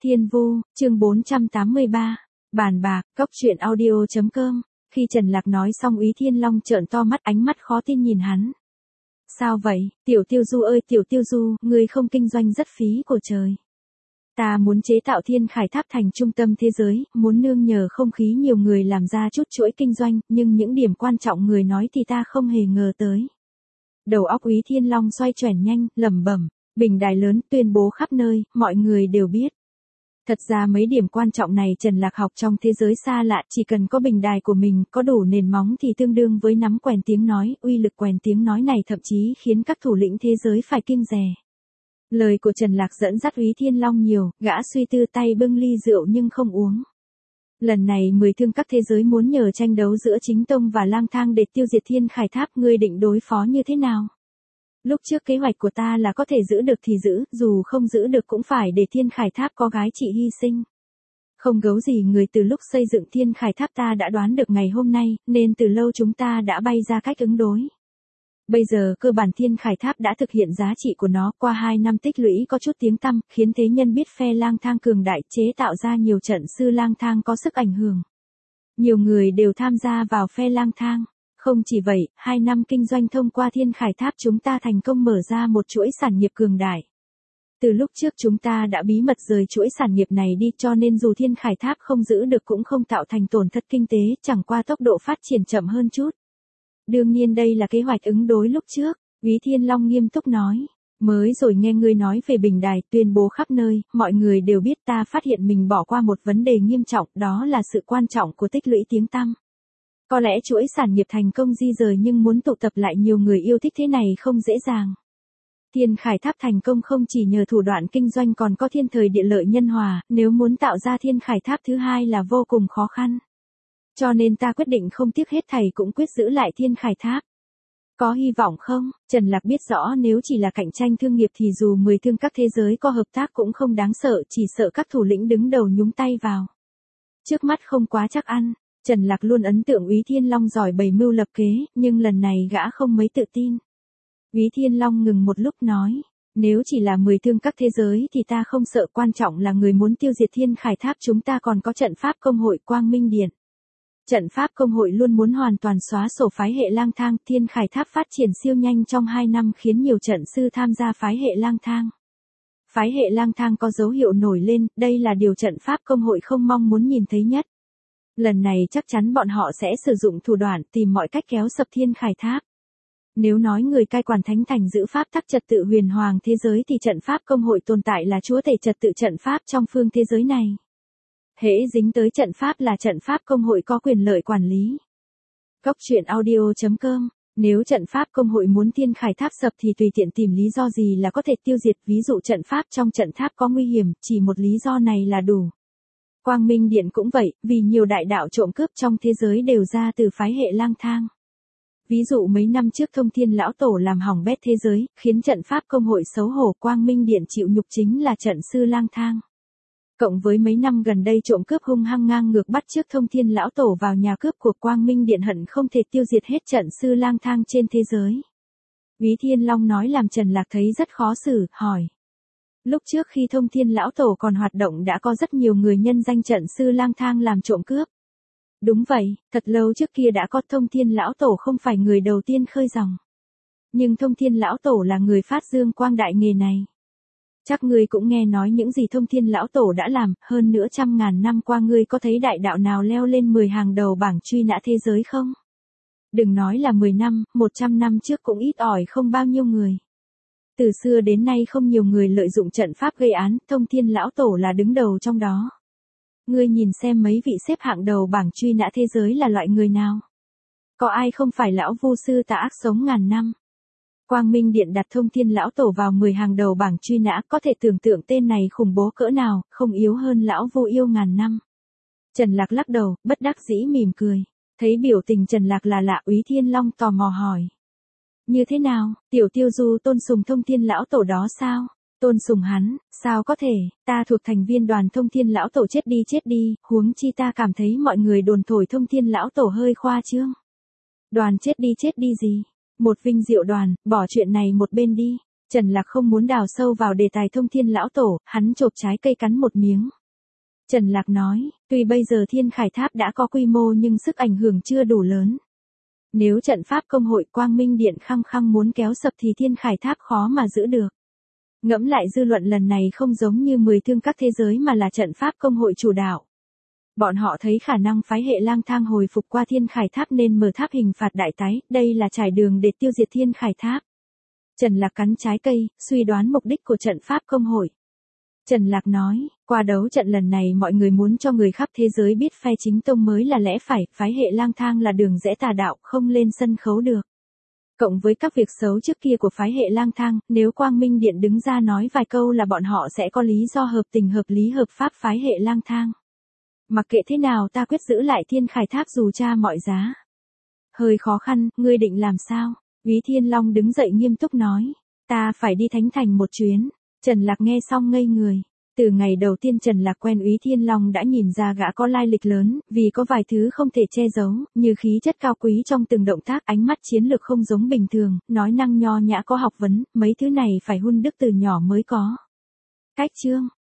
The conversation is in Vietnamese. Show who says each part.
Speaker 1: Thiên Vu, chương 483, bàn bạc, cốc truyện audio.com. Khi Trần Lạc nói xong Úy Thiên Long trợn to mắt, ánh mắt khó tin nhìn hắn. Sao vậy, Tiểu Tiêu Du ơi Tiểu Tiêu Du, ngươi không kinh doanh rất phí của trời. Ta muốn chế tạo Thiên Khải Tháp thành trung tâm thế giới, muốn nương nhờ không khí nhiều người làm ra chút chuỗi kinh doanh, nhưng những điểm quan trọng người nói thì ta không hề ngờ tới. Đầu óc Úy Thiên Long xoay chuyển nhanh, lẩm bẩm, bình đài lớn tuyên bố khắp nơi, mọi người đều biết. Thật ra mấy điểm quan trọng này Trần Lạc học trong thế giới xa lạ, chỉ cần có bình đài của mình, có đủ nền móng thì tương đương với nắm quèn tiếng nói, uy lực quèn tiếng nói này thậm chí khiến các thủ lĩnh thế giới phải kiêng dè. Lời của Trần Lạc dẫn dắt Úy Thiên Long nhiều, gã suy tư tay bưng ly rượu nhưng không uống. Lần này 10 thương các thế giới muốn nhờ tranh đấu giữa Chính Tông và Lang Thang để tiêu diệt Thiên Khải Tháp, ngươi định đối phó như thế nào? Lúc trước kế hoạch của ta là có thể giữ được thì giữ, dù không giữ được cũng phải để Thiên Khải Tháp có gái chị hy sinh. Không giấu gì người, từ lúc xây dựng Thiên Khải Tháp ta đã đoán được ngày hôm nay, nên từ lâu chúng ta đã bay ra cách ứng đối. Bây giờ cơ bản Thiên Khải Tháp đã thực hiện giá trị của nó, qua 2 năm tích lũy có chút tiếng tăm, khiến thế nhân biết phe Lang Thang cường đại, chế tạo ra nhiều trận sư Lang Thang có sức ảnh hưởng. Nhiều người đều tham gia vào phe Lang Thang. Không chỉ vậy, 2 năm kinh doanh thông qua Thiên Khải Tháp chúng ta thành công mở ra một chuỗi sản nghiệp cường đại. Từ lúc trước chúng ta đã bí mật rời chuỗi sản nghiệp này đi, cho nên dù Thiên Khải Tháp không giữ được cũng không tạo thành tổn thất kinh tế, chẳng qua tốc độ phát triển chậm hơn chút. Đương nhiên đây là kế hoạch ứng đối lúc trước, Úy Thiên Long nghiêm túc nói. Mới rồi nghe ngươi nói về bình đài, tuyên bố khắp nơi, mọi người đều biết, ta phát hiện mình bỏ qua một vấn đề nghiêm trọng, đó là sự quan trọng của tích lũy tiếng tăm. Có lẽ chuỗi sản nghiệp thành công di rời nhưng muốn tụ tập lại nhiều người yêu thích thế này không dễ dàng. Thiên Khải Tháp thành công không chỉ nhờ thủ đoạn kinh doanh còn có thiên thời địa lợi nhân hòa, nếu muốn tạo ra Thiên Khải Tháp thứ hai là vô cùng khó khăn. Cho nên ta quyết định không tiếc hết thảy cũng quyết giữ lại Thiên Khải Tháp. Có hy vọng không? Trần Lạc biết rõ nếu chỉ là cạnh tranh thương nghiệp thì dù 10 thương các thế giới có hợp tác cũng không đáng sợ, chỉ sợ các thủ lĩnh đứng đầu nhúng tay vào. Trước mắt không quá chắc ăn. Trần Lạc luôn ấn tượng Úy Thiên Long giỏi bày mưu lập kế, nhưng lần này gã không mấy tự tin. Úy Thiên Long ngừng một lúc nói, nếu chỉ là 10 thương các thế giới thì ta không sợ, quan trọng là người muốn tiêu diệt Thiên Khải Tháp, chúng ta còn có trận pháp công hội Quang Minh Điện. Trận pháp công hội luôn muốn hoàn toàn xóa sổ phái hệ Lang Thang, Thiên Khải Tháp phát triển siêu nhanh trong 2 năm khiến nhiều trận sư tham gia phái hệ Lang Thang. Phái hệ Lang Thang có dấu hiệu nổi lên, đây là điều trận pháp công hội không mong muốn nhìn thấy nhất. Lần này chắc chắn bọn họ sẽ sử dụng thủ đoạn tìm mọi cách kéo sập Thiên Khải Tháp. Nếu nói người cai quản thánh thành giữ pháp tắc trật tự huyền hoàng thế giới thì trận pháp công hội tồn tại là chúa tể trật tự trận pháp trong phương thế giới này. Hễ dính tới trận pháp là trận pháp công hội có quyền lợi quản lý. Cốc truyện audio.com. Nếu trận pháp công hội muốn Thiên Khải Tháp sập thì tùy tiện tìm lý do gì là có thể tiêu diệt, ví dụ trận pháp trong trận tháp có nguy hiểm, chỉ một lý do này là đủ. Quang Minh Điện cũng vậy, vì nhiều đại đạo trộm cướp trong thế giới đều ra từ phái hệ Lang Thang. Ví dụ mấy năm trước Thông Thiên Lão Tổ làm hỏng bét thế giới, khiến trận pháp công hội xấu hổ, Quang Minh Điện chịu nhục chính là trận sư Lang Thang. Cộng với mấy năm gần đây trộm cướp hung hăng ngang ngược bắt chước Thông Thiên Lão Tổ vào nhà cướp của Quang Minh Điện, hận không thể tiêu diệt hết trận sư Lang Thang trên thế giới. Úy Thiên Long nói làm Trần Lạc thấy rất khó xử, hỏi. Lúc trước khi Thông Thiên Lão Tổ còn hoạt động đã có rất nhiều người nhân danh trận sư Lang Thang làm trộm cướp. Đúng vậy, thật lâu trước kia đã có, Thông Thiên Lão Tổ không phải người đầu tiên khơi dòng. Nhưng Thông Thiên Lão Tổ là người phát dương quang đại nghề này. Chắc ngươi cũng nghe nói những gì Thông Thiên Lão Tổ đã làm, hơn nữa 100.000 năm qua ngươi có thấy đại đạo nào leo lên 10 hàng đầu bảng truy nã thế giới không? Đừng nói là 10 năm, 100 năm trước cũng ít ỏi không bao nhiêu người. Từ xưa đến nay không nhiều người lợi dụng trận pháp gây án, Thông Thiên Lão Tổ là đứng đầu trong đó. Ngươi nhìn xem mấy vị xếp hạng đầu bảng truy nã thế giới là loại người nào? Có ai không phải lão vu sư tà ác sống ngàn năm? Quang Minh Điện đặt Thông Thiên Lão Tổ vào 10 hàng đầu bảng truy nã, có thể tưởng tượng tên này khủng bố cỡ nào, không yếu hơn lão vu yêu ngàn năm. Trần Lạc lắc đầu, bất đắc dĩ mỉm cười. Thấy biểu tình Trần Lạc là lạ, Úy Thiên Long tò mò hỏi. Như thế nào, Tiểu Tiêu Du tôn sùng Thông Thiên Lão Tổ đó sao? Tôn sùng hắn, sao có thể, ta thuộc thành viên đoàn Thông Thiên Lão Tổ, chết đi, huống chi ta cảm thấy mọi người đồn thổi Thông Thiên Lão Tổ hơi khoa trương. Đoàn chết đi gì? Một vinh diệu đoàn, bỏ chuyện này một bên đi. Trần Lạc không muốn đào sâu vào đề tài thông thiên lão tổ, hắn chộp trái cây cắn một miếng. Trần Lạc nói, tuy bây giờ Thiên Khải Tháp đã có quy mô nhưng sức ảnh hưởng chưa đủ lớn. Nếu trận pháp công hội Quang Minh Điện khăng khăng muốn kéo sập thì Thiên Khải Tháp khó mà giữ được. Ngẫm lại dư luận lần này không giống như 10 thương các thế giới mà là trận pháp công hội chủ đạo. Bọn họ thấy khả năng phái hệ lang thang hồi phục qua Thiên Khải Tháp nên mở tháp hình phạt đại tái, đây là trải đường để tiêu diệt Thiên Khải Tháp. Trần Lạc cắn trái cây, suy đoán mục đích của trận pháp công hội. Trần Lạc nói, qua đấu trận lần này mọi người muốn cho người khắp thế giới biết phe chính tông mới là lẽ phải, phái hệ lang thang là đường rẽ tà đạo, không lên sân khấu được. Cộng với các việc xấu trước kia của phái hệ lang thang, nếu Quang Minh Điện đứng ra nói vài câu là bọn họ sẽ có lý do hợp tình hợp lý hợp pháp phái hệ lang thang. Mặc kệ thế nào ta quyết giữ lại Thiên Khải Tháp dù tra mọi giá. Hơi khó khăn, ngươi định làm sao? Úy Thiên Long đứng dậy nghiêm túc nói. Ta phải đi Thánh Thành một chuyến. Trần Lạc nghe xong ngây người. Từ ngày đầu tiên Trần Lạc quen Úy Thiên Long đã nhìn ra gã có lai lịch lớn, vì có vài thứ không thể che giấu, như khí chất cao quý trong từng động tác, ánh mắt chiến lược không giống bình thường, nói năng nho nhã có học vấn, mấy thứ này phải hun đúc từ nhỏ mới có. Cách chương